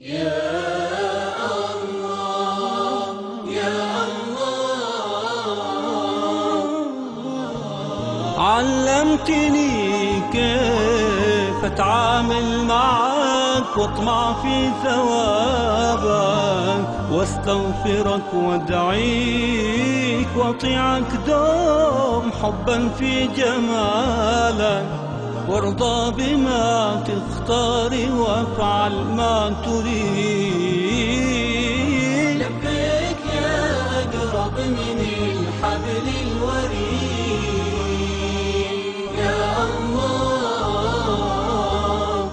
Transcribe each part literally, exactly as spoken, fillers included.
يا الله يا الله، علمتني كيف أتعامل معك واطمع في ثوابك واستغفرك وادعيك واطيعك دوم حبا في جمالك، وارضى بما تختار وافعل ما تريد. لبيك يا أقرب من الحبل الوريد يا الله.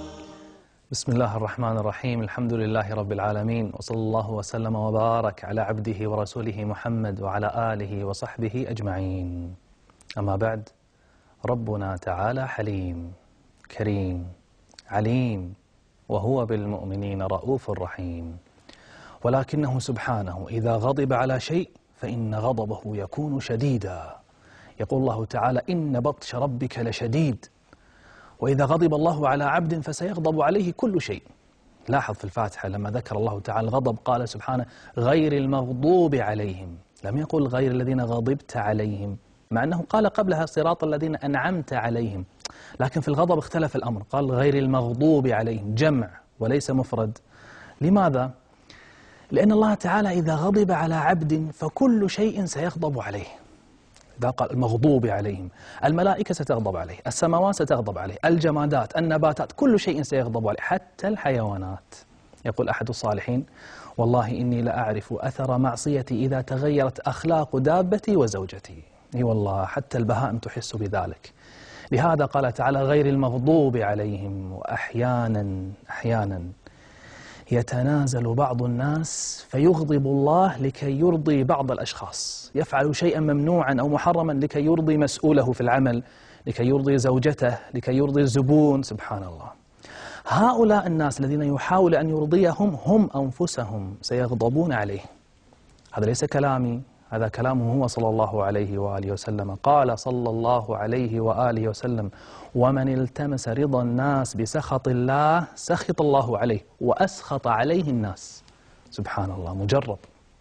بسم الله الرحمن الرحيم. الحمد لله رب العالمين، وصلى الله وسلم وبارك على عبده ورسوله محمد وعلى آله وصحبه أجمعين. أما بعد، ربنا تعالى حليم كريم عليم، وهو بالمؤمنين رؤوف رحيم، ولكنه سبحانه إذا غضب على شيء فإن غضبه يكون شديدا. يقول الله تعالى: إن بطش ربك لشديد. وإذا غضب الله على عبد فسيغضب عليه كل شيء. لاحظ في الفاتحة لما ذكر الله تعالى الغضب قال سبحانه: غير المغضوب عليهم، لم يقل غير الذين غضبت عليهم، مع أنه قال قبلها صراط الذين أنعمت عليهم، لكن في الغضب اختلف الأمر، قال غير المغضوب عليهم، جمع وليس مفرد. لماذا؟ لأن الله تعالى إذا غضب على عبد فكل شيء سيغضب عليه. إذا قال المغضوب عليهم، الملائكة ستغضب عليه، السماوات ستغضب عليه، الجمادات، النباتات، كل شيء سيغضب عليه، حتى الحيوانات. يقول أحد الصالحين: والله إني لأعرف أثر معصيتي إذا تغيرت أخلاق دابتي وزوجتي. اي والله، حتى البهائم تحس بذلك. لهذا قال تعالى: غير المغضوب عليهم. وأحيانا أحيانا يتنازل بعض الناس فيغضب الله لكي يرضي بعض الأشخاص، يفعل شيئا ممنوعا أو محرما لكي يرضي مسؤوله في العمل، لكي يرضي زوجته، لكي يرضي الزبون. سبحان الله. هؤلاء الناس الذين يحاول أن يرضيهم هم أنفسهم سيغضبون عليه. هذا ليس كلامي، هذا كلامه هو صلى الله عليه وآله وسلم. قال صلى الله عليه وآله وسلم: ومن التمس رضا الناس بسخط الله سخط الله عليه وأسخط عليه الناس. سبحان الله، مجرب.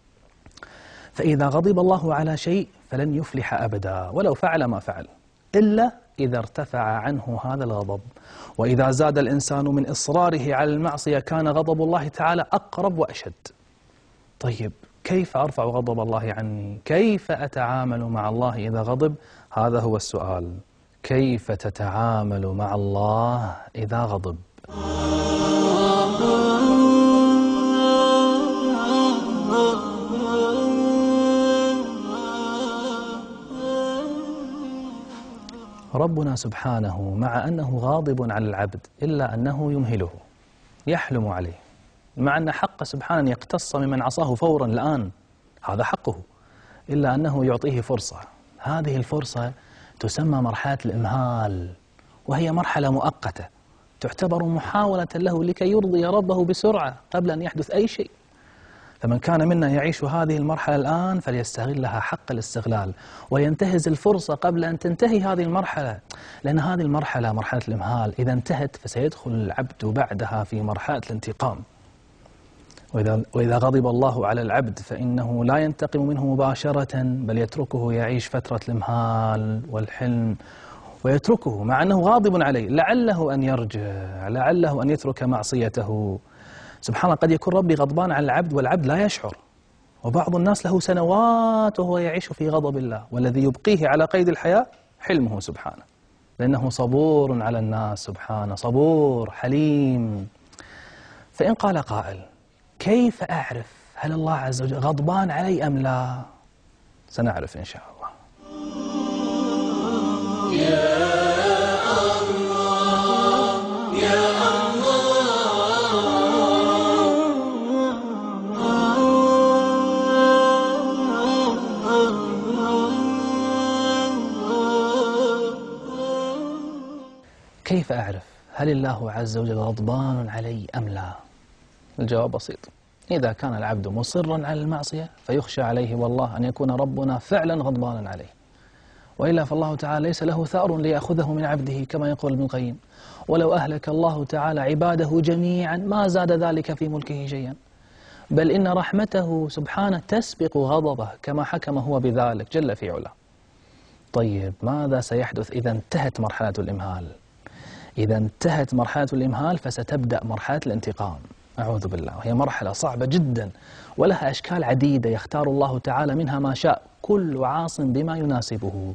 فإذا غضب الله على شيء فلن يفلح أبدا ولو فعل ما فعل، إلا إذا ارتفع عنه هذا الغضب. وإذا زاد الإنسان من إصراره على المعصية كان غضب الله تعالى أقرب وأشد. طيب، كيف أرفع غضب الله عني؟ كيف أتعامل مع الله إذا غضب؟ هذا هو السؤال. كيف تتعامل مع الله إذا غضب؟ ربنا سبحانه مع أنه غاضب على العبد إلا أنه يمهله، يحلم عليه، مع أن حق سبحانه يقتص ممن عصاه فورا الآن، هذا حقه، إلا أنه يعطيه فرصة. هذه الفرصة تسمى مرحلة الإمهال، وهي مرحلة مؤقتة تعتبر محاولة له لكي يرضي ربه بسرعة قبل أن يحدث أي شيء. فمن كان منا يعيش هذه المرحلة الآن فليستغلها حق الاستغلال وينتهز الفرصة قبل أن تنتهي هذه المرحلة، لأن هذه المرحلة مرحلة الإمهال إذا انتهت فسيدخل العبد بعدها في مرحلة الانتقام. وإذا, وإذا غضب الله على العبد فإنه لا ينتقم منه مباشرة، بل يتركه يعيش فترة الإمهال والحلم، ويتركه مع أنه غاضب عليه، لعله أن يرجع، لعله أن يترك معصيته. سبحان الله، قد يكون ربي غضبان على العبد والعبد لا يشعر. وبعض الناس له سنوات وهو يعيش في غضب الله، والذي يبقيه على قيد الحياة حلمه سبحانه، لأنه صبور على الناس سبحانه، صبور حليم. فإن قال قائل: كيف أعرف هل الله عز وجل غضبان علي أم لا؟ سنعرف إن شاء الله. يا الله يا كيف أعرف هل الله عز وجل غضبان علي أم لا؟ الجواب بسيط: إذا كان العبد مصرا على المعصية فيخشى عليه والله أن يكون ربنا فعلا غضبانا عليه، وإلا فالله تعالى ليس له ثأر ليأخذه من عبده كما يقول ابن القيم. ولو أهلك الله تعالى عباده جميعا ما زاد ذلك في ملكه شيئا، بل إن رحمته سبحانه تسبق غضبه كما حكم هو بذلك جل في علاه. طيب ماذا سيحدث إذا انتهت مرحلة الإمهال؟ إذا انتهت مرحلة الإمهال فستبدأ مرحلة الانتقام، أعوذ بالله، وهي مرحلة صعبة جدا ولها أشكال عديدة يختار الله تعالى منها ما شاء، كل عاص بما يناسبه.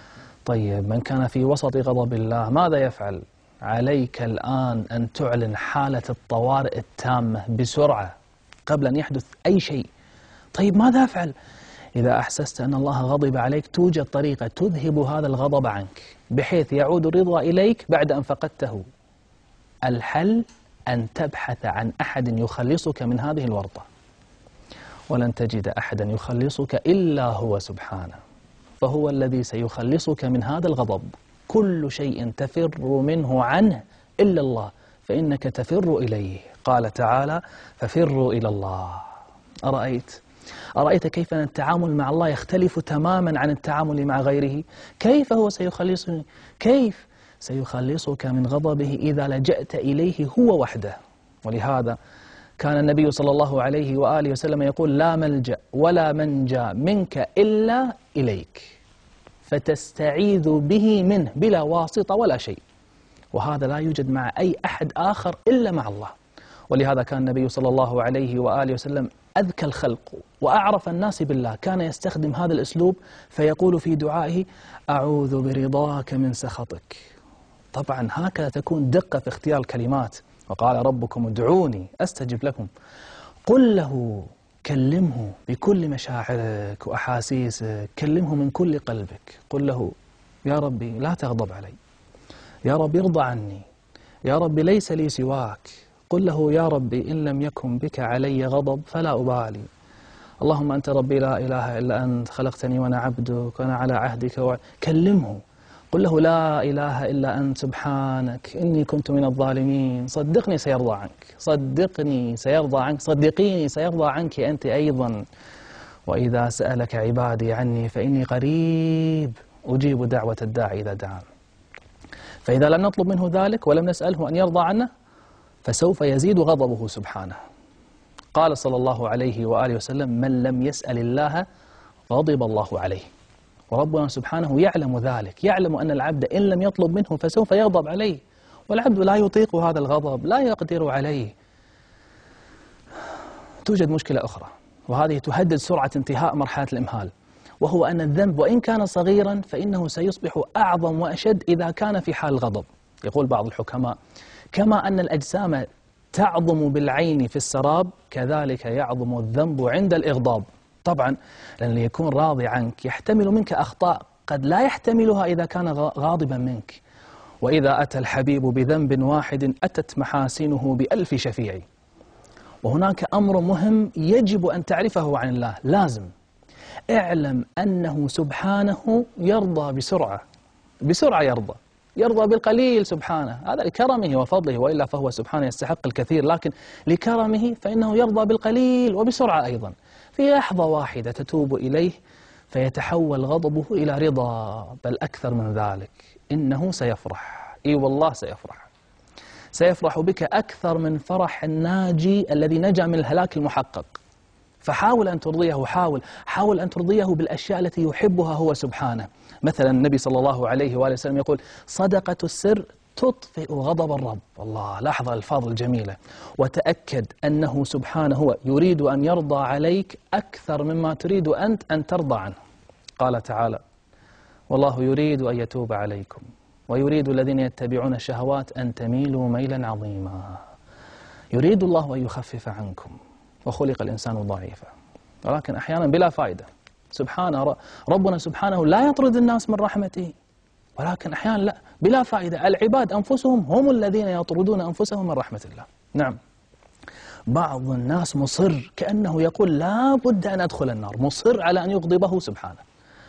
طيب من كان في وسط غضب الله ماذا يفعل؟ عليك الآن أن تعلن حالة الطوارئ التامة بسرعة قبل أن يحدث أي شيء. طيب ماذا أفعل؟ إذا أحسست أن الله غضب عليك توجد طريقة تذهب هذا الغضب عنك بحيث يعود الرضا إليك بعد أن فقدته. الحل أن تبحث عن أحد يخلصك من هذه الورطة، ولن تجد أحدا يخلصك إلا هو سبحانه، فهو الذي سيخلصك من هذا الغضب. كل شيء تفر منه عنه إلا الله، فإنك تفر إليه. قال تعالى ففروا إلى الله. أرأيت؟ أرأيت كيف أن التعامل مع الله يختلف تماما عن التعامل مع غيره؟ كيف هو سيخلصني؟ كيف سيخلصك من غضبه إذا لجأت إليه هو وحده؟ ولهذا كان النبي صلى الله عليه وآله وسلم يقول لا ملجأ ولا منجى منك إلا إليك، فتستعيذ به منه بلا واسطة ولا شيء، وهذا لا يوجد مع أي أحد آخر إلا مع الله. ولهذا كان النبي صلى الله عليه وآله وسلم أذكى الخلق وأعرف الناس بالله، كان يستخدم هذا الأسلوب فيقول في دعائه أعوذ برضاك من سخطك. طبعا هكذا تكون دقة في اختيار الكلمات. وقال ربكم ادعوني أستجب لكم. قل له، كلمه بكل مشاعرك وأحاسيسك، كلمه من كل قلبك، قل له يا ربي لا تغضب علي، يا ربي ارضى عني، يا ربي ليس لي سواك. قل له يا ربي إن لم يكن بك علي غضب فلا أبالي، اللهم أنت ربي لا إله إلا أنت، خلقتني وأنا عبدك وأنا على عهدك و... كلمه، قل له لا إله إلا أنت سبحانك إني كنت من الظالمين. صدقني سيرضى عنك، صدقني سيرضى عنك، صدقيني سيرضى عنك أنت أيضا. وإذا سألك عبادي عني فإني قريب أجيب دعوة الداعي إذا دعان. فإذا لم نطلب منه ذلك ولم نسأله أن يرضى عنا فسوف يزيد غضبه سبحانه. قال صلى الله عليه وآله وسلم من لم يسأل الله غضب الله عليه. وربنا سبحانه يعلم ذلك، يعلم أن العبد إن لم يطلب منه فسوف يغضب عليه، والعبد لا يطيق هذا الغضب، لا يقدر عليه. توجد مشكلة أخرى وهذه تهدد سرعة انتهاء مرحلة الإمهال، وهو أن الذنب وإن كان صغيرا فإنه سيصبح أعظم وأشد إذا كان في حال الغضب. يقول بعض الحكماء كما أن الأجسام تعظم بالعين في السراب كذلك يعظم الذنب عند الإغضاب. طبعا لأن يكون راضي عنك يحتمل منك أخطاء قد لا يحتملها إذا كان غاضبا منك. وإذا أتى الحبيب بذنب واحد أتت محاسنه بألف شفيع. وهناك أمر مهم يجب أن تعرفه عن الله، لازم اعلم أنه سبحانه يرضى بسرعة، بسرعة يرضى، يرضى بالقليل سبحانه، هذا لكرمه وفضله، وإلا فهو سبحانه يستحق الكثير، لكن لكرمه فإنه يرضى بالقليل وبسرعة أيضا. في لحظة واحدة تتوب إليه فيتحول غضبه إلى رضا، بل أكثر من ذلك إنه سيفرح. إي والله سيفرح، سيفرح بك أكثر من فرح الناجي الذي نجا من الهلاك المحقق. فحاول أن ترضيه، حاول حاول أن ترضيه بالأشياء التي يحبها هو سبحانه. مثلا النبي صلى الله عليه وآله وسلم يقول صدقة السر تطفئ غضب الرب. الله، لاحظ الألفاظ الجميلة. وتأكد أنه سبحانه هو يريد أن يرضى عليك أكثر مما تريد أنت أن ترضى عنه. قال تعالى والله يريد أن يتوب عليكم ويريد الذين يتبعون الشهوات أن تميلوا ميلا عظيما. يريد الله أن يخفف عنكم وخلق الإنسان ضعيفا، ولكن أحيانا بلا فائدة. سبحانه ربنا سبحانه لا يطرد الناس من رحمته، ولكن أحيانا لا، بلا فائدة. العباد أنفسهم هم الذين يطردون أنفسهم من رحمة الله. نعم، بعض الناس مصر كأنه يقول لا بد أن أدخل النار، مصر على أن يغضبه سبحانه،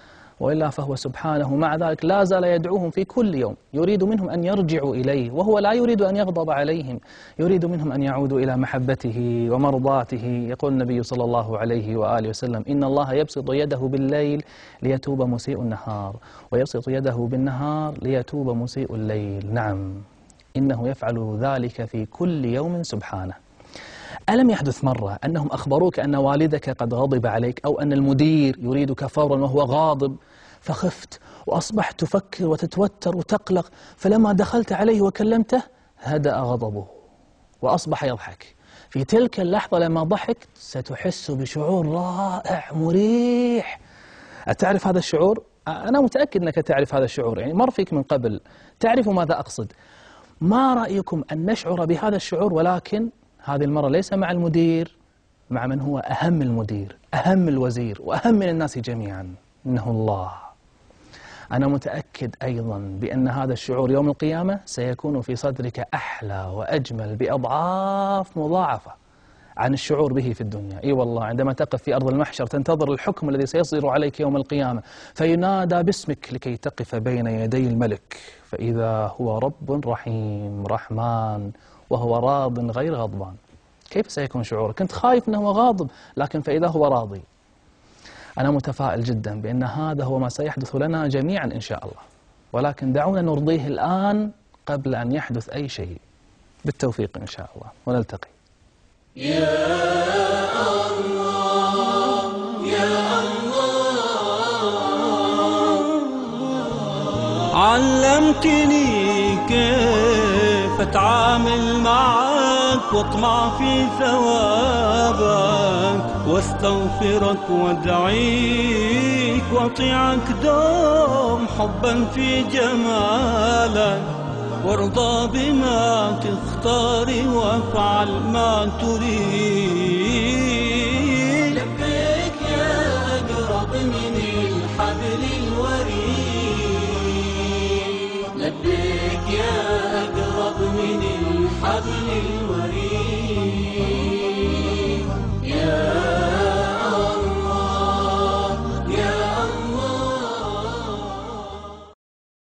وإلا فهو سبحانه مع ذلك لا زال يدعوهم في كل يوم، يريد منهم أن يرجعوا إليه، وهو لا يريد أن يغضب عليهم، يريد منهم أن يعودوا إلى محبته ومرضاته. يقول النبي صلى الله عليه وآله وسلم: إن الله يبسط يده بالليل ليتوب مسيء النهار، ويبسط يده بالنهار ليتوب مسيء الليل. نعم، إنه يفعل ذلك في كل يوم سبحانه. ألم يحدث مرة أنهم أخبروك أن والدك قد غضب عليك، أو أن المدير يريدك فورا وهو غاضب، فخفت وأصبحت تفكر وتتوتر وتقلق، فلما دخلت عليه وكلمته هدأ غضبه وأصبح يضحك. في تلك اللحظة لما ضحكت ستحس بشعور رائع مريح. أتعرف هذا الشعور؟ أنا متأكد أنك تعرف هذا الشعور، يعني مر فيك من قبل، تعرف ماذا أقصد. ما رأيكم أن نشعر بهذا الشعور، ولكن هذه المرة ليس مع المدير، مع من هو أهم المدير، أهم الوزير، وأهم من الناس جميعا، إنه الله. أنا متأكد أيضا بأن هذا الشعور يوم القيامة سيكون في صدرك أحلى وأجمل بأضعاف مضاعفة عن الشعور به في الدنيا. إي والله، عندما تقف في أرض المحشر تنتظر الحكم الذي سيصدر عليك يوم القيامة، فينادى باسمك لكي تقف بين يدي الملك، فإذا هو رب رحيم رحمن وهو راض غير غضبان. كيف سيكون شعورك؟ كنت خايف أنه غاضب، لكن فإذا هو راضي. أنا متفائل جدا بأن هذا هو ما سيحدث لنا جميعا إن شاء الله، ولكن دعونا نرضيه الآن قبل أن يحدث أي شيء. بالتوفيق إن شاء الله، ونلتقي. يا الله يا الله، علمتني كيف أتعامل معك واطمع في ثوابك، واستغفرك وادعيك واطيعك دوم حبا في جمالك، وارضى بما تختار وافعل ما تريد.